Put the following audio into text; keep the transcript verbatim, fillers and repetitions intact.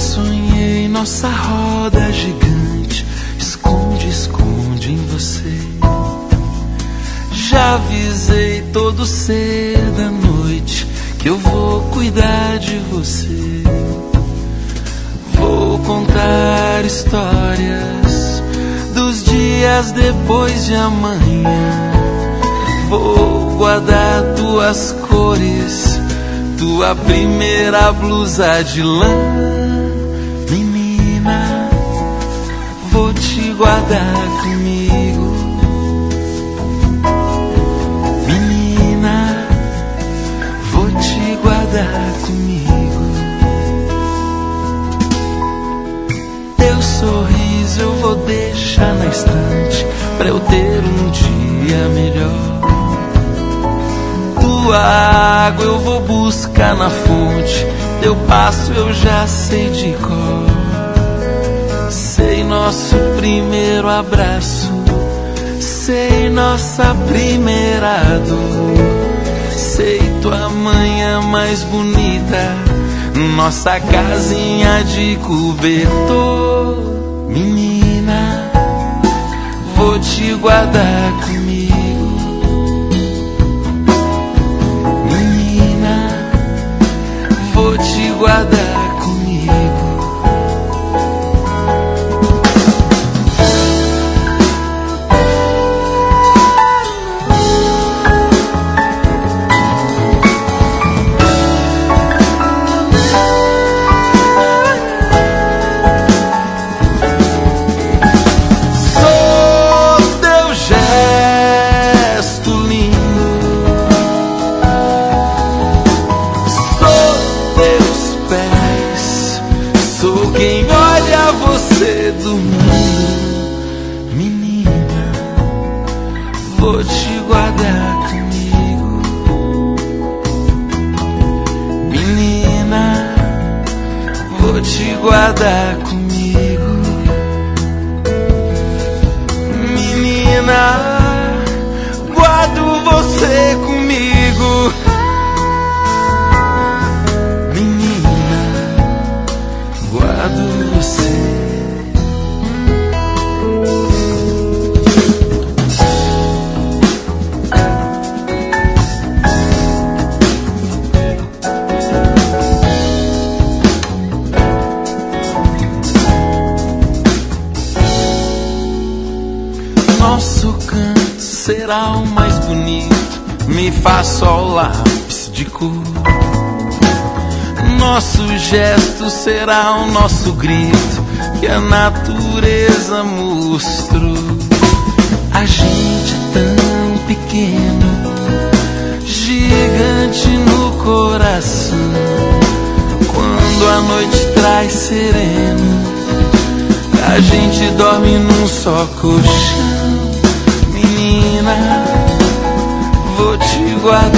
sonhei nossa roda gigante, esconde, esconde em você. Já avisei todo ser da noite que eu vou cuidar de você. Vou contar histórias dos dias depois de amanhã. Vou guardar tuas cores, tua primeira blusa de lã. Menina, vou te guardar comigo. Menina, vou te guardar comigo. Teu sorriso eu vou deixar na estante pra eu ter um dia melhor. Tua água eu vou buscar na fonte, teu passo eu já sei de cor. Sei nosso primeiro abraço, sei nossa primeira dor. Sei tua manhã mais bonita, nossa casinha de cobertor. Menina, vou te guardar comigo. Menina, vou te guardar comigo. Vou te guardar comigo. Menina, vou te guardar comigo. Menina, guardo você comigo. Menina, guardo você. Nosso canto será o mais bonito, me faço ao lápis de cor. Nosso gesto será o nosso grito que a natureza mostrou. A gente é tão pequeno, gigante no coração. Quando a noite traz sereno, a gente dorme num só colchão. Menina, vou te guardar